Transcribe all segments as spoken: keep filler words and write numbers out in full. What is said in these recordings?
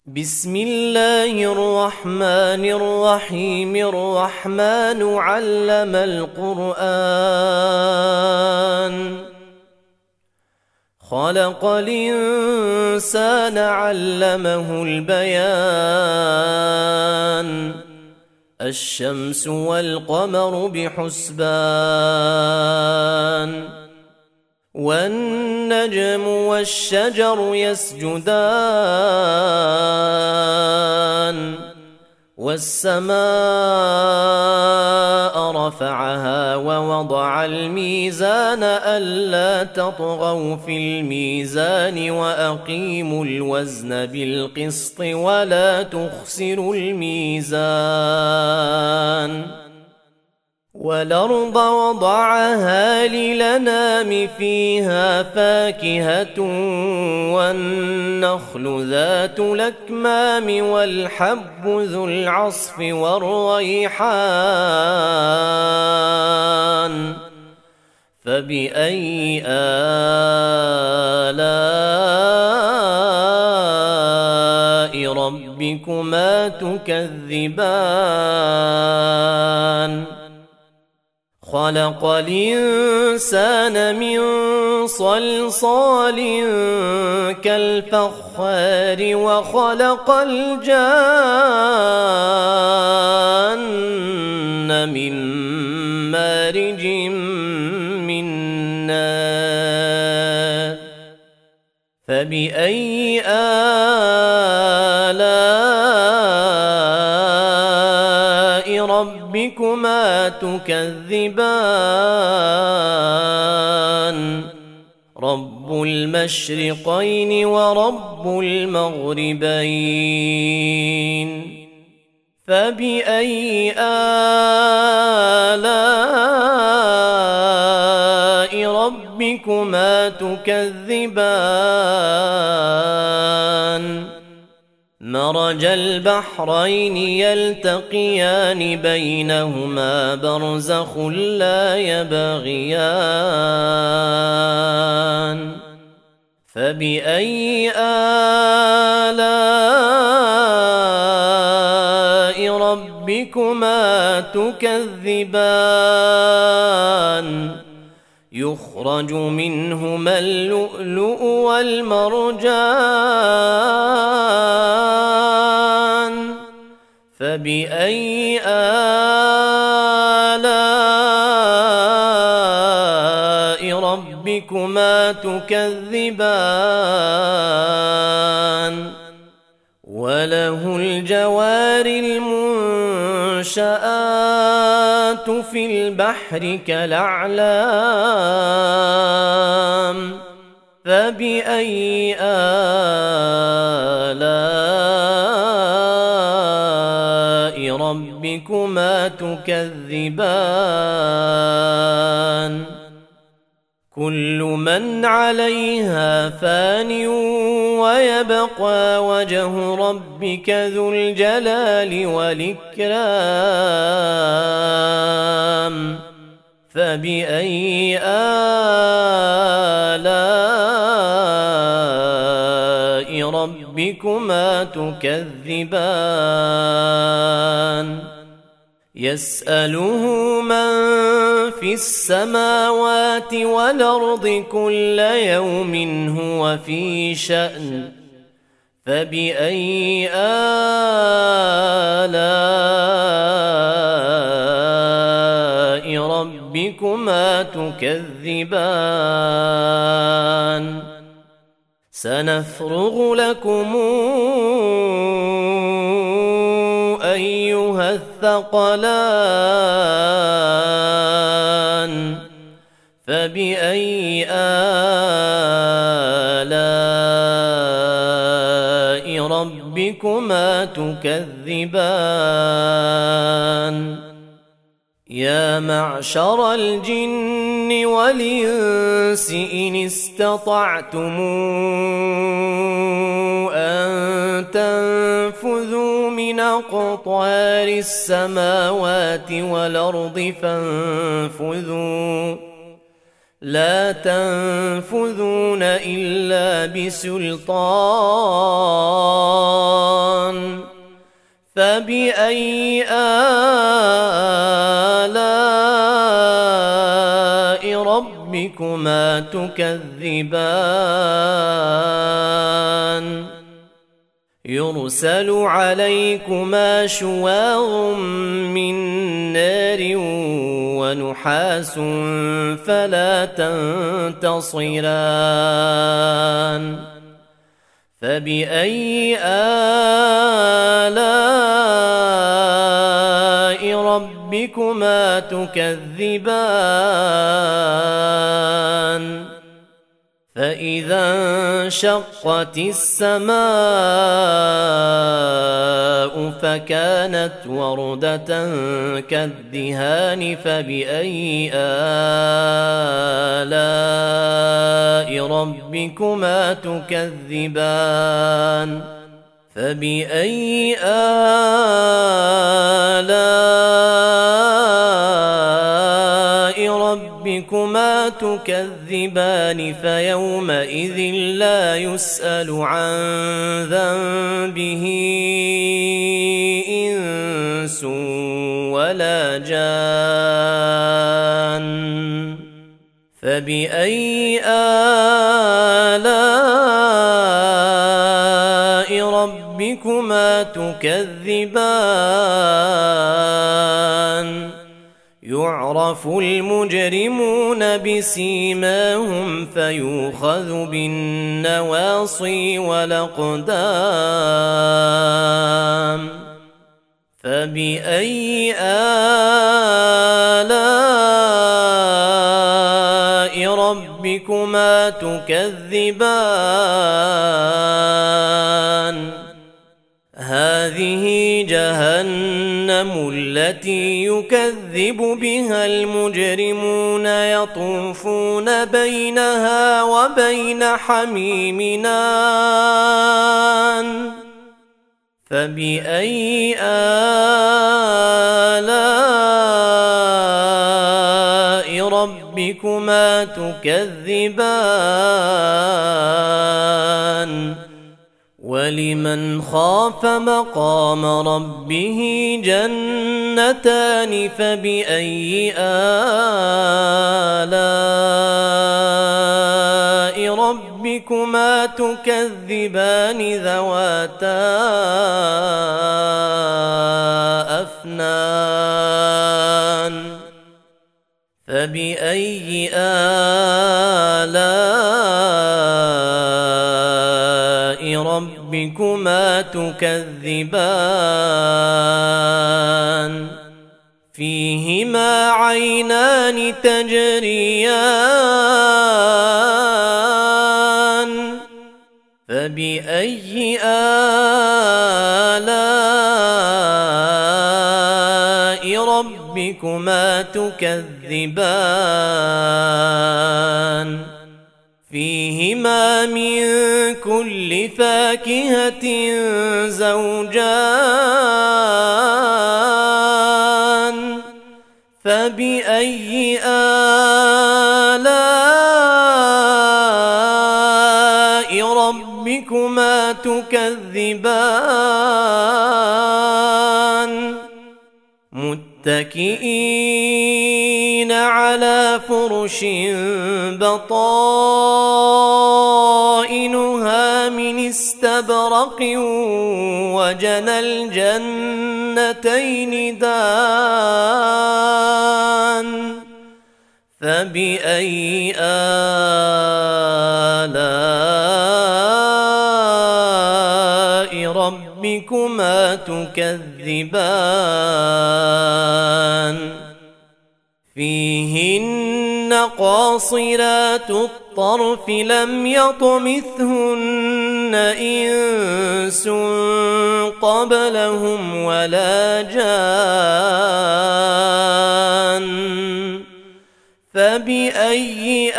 بسم الله الرحمن الرحيم. الرحمن علم القرآن، خلق الإنسان علمه البيان. الشمس والقمر بحسبان، والنجم والشجر يسجدان. والسماء رفعها ووضع الميزان ألا تطغوا في الميزان وأقيموا الوزن بالقسط ولا تخسروا الميزان. والأرض وضعها للأنام فيها فاكهة والنخل ذات الأكمام والحب ذو العصف والريحان. فبأي آلاء ربكما تكذبان؟ خلق الإنسان من صلصال كالفخار وخلق الجان من مارج من نار. فبأي آلاء ربكما تكذبان؟ رب المشرقين ورب المغربين. فبأي آلاء ربكما تكذبان؟ مرج البحرين يلتقيان بينهما برزخ لا يبغيان. فبأي آلاء ربكما تكذبان؟ يخرج منهما اللؤلؤ والمرجان. فبأي آلاء ربكما تكذبان؟ وله الجوار المنشآت في البحر كالأعلام. فبأي آلاء ربكما تكذبان؟ كل من عليها فان ويبقى وجه ربك ذو الجلال والإكرام. فبأي آلاء ربكما تكذبان؟ يسأله من في السماوات والأرض كل يوم هو في شأن. فبأي آلاء ربكما تكذبان؟ سنفرغ لكم أيها الثقلان. فبأي آلاء ربكما تكذبان؟ يا معشر الجن والإنس إن استطعتم أن تنفذوا من أقطار السماوات والأرض فانفذوا لا تنفذون إلا بسلطان فبأي آلاء ربكما تكذبان يرسل عليكما شواظ من نار ونحاس فلا تنتصران فبأي آلاء ربكما تكذبان فإذا انشقت السماء فكانت وردة كالدهان فبأي آلاء ربكما تكذبان فبأي آلاء ربكما تكذبان فيومئذ لا يسأل عن ذنبه إنس ولا جان فبأي آلاء ربكما تكذبان يعرف المجرمون بسيماهم فيؤخذ بالنواصي والأقدام فبأي آلاء ربكما تكذبان هذه جهنم التي يكذب بها المجرمون يطوفون بينها وبين حميم آن فبأي آلاء ربكما تكذبان ولمن خاف مقام ربه جنتان فبأي آلاء ربكما تكذبان ذواتا أفنان فبأي آلاء ربكما تكذبان فيهما عينان تجريان فبأي آلاء ربكما تكذبان فيهما من كل فاكهة زوجان فبأي آلاء ربكما تكذبان متكئين على فرش بطائنها من استبرق وجنى الجنتين دان فبأي آلاء ربكما تكذبان فيهن قاصرات الطرف لم يطمثهن إنس قبلهم ولا جان فبأي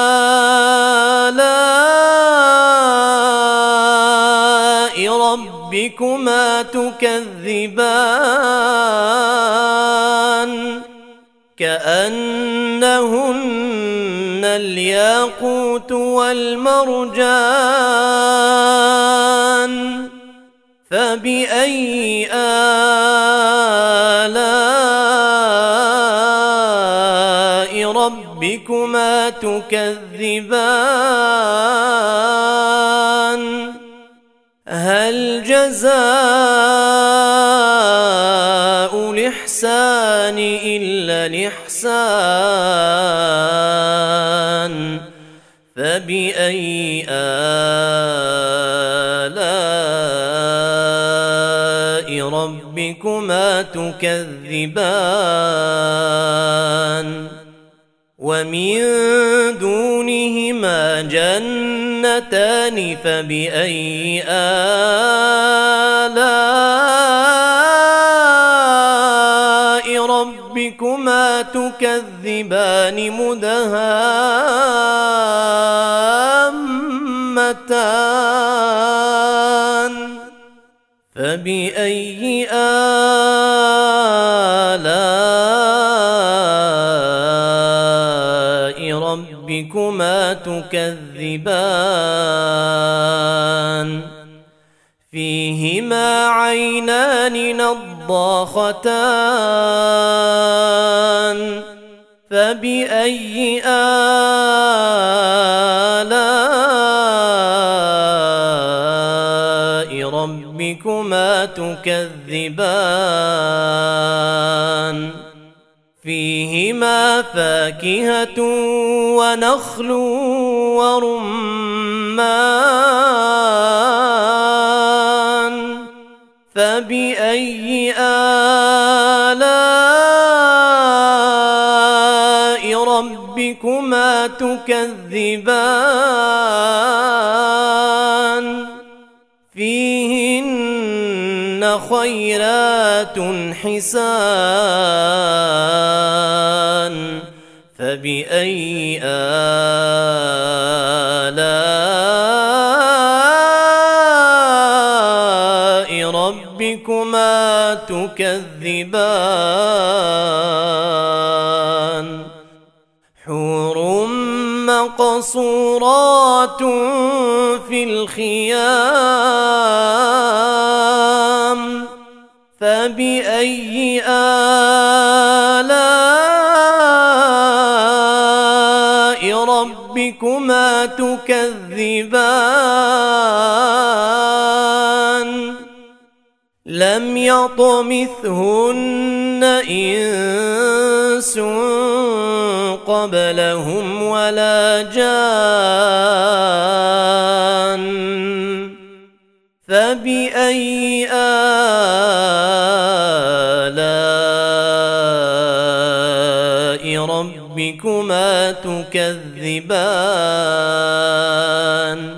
آلاء ربكما تكذبان كأنهن الياقوت والمرجان فبأي آلاء ربكما تكذبان هل جزاء الإحسان إلا الإحسان فبأي آلاء ربكما تكذبان ومن دونهما جنتان فبأي آلاء ربكما تكذبان مدهامتان فبأي آلاء ربكما تكذبان فيهما عينان نضاختان فبأي آلاء ربكما تكذبان فيهما فاكهة ونخل ورمان فبأي آلاء ربكما تكذبان فيهن خيرات حسان فبأي آلاء ربكما تكذبان حور مقصورات في الخيام فبأي آلاء ربكما تكذبان لم يطمثهن إنس قبلهم ولا جان فبأي آلاء ربكما تكذبان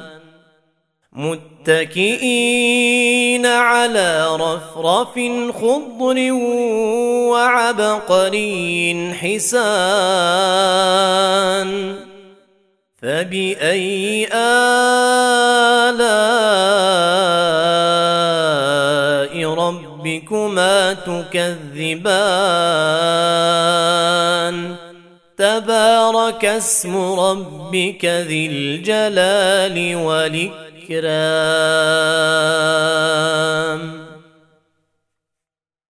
متكئين على رفرف خضر وعبقري حسان فبأي آلاء ربكما تكذبان تبارك اسم ربك ذي الجلال والإكرام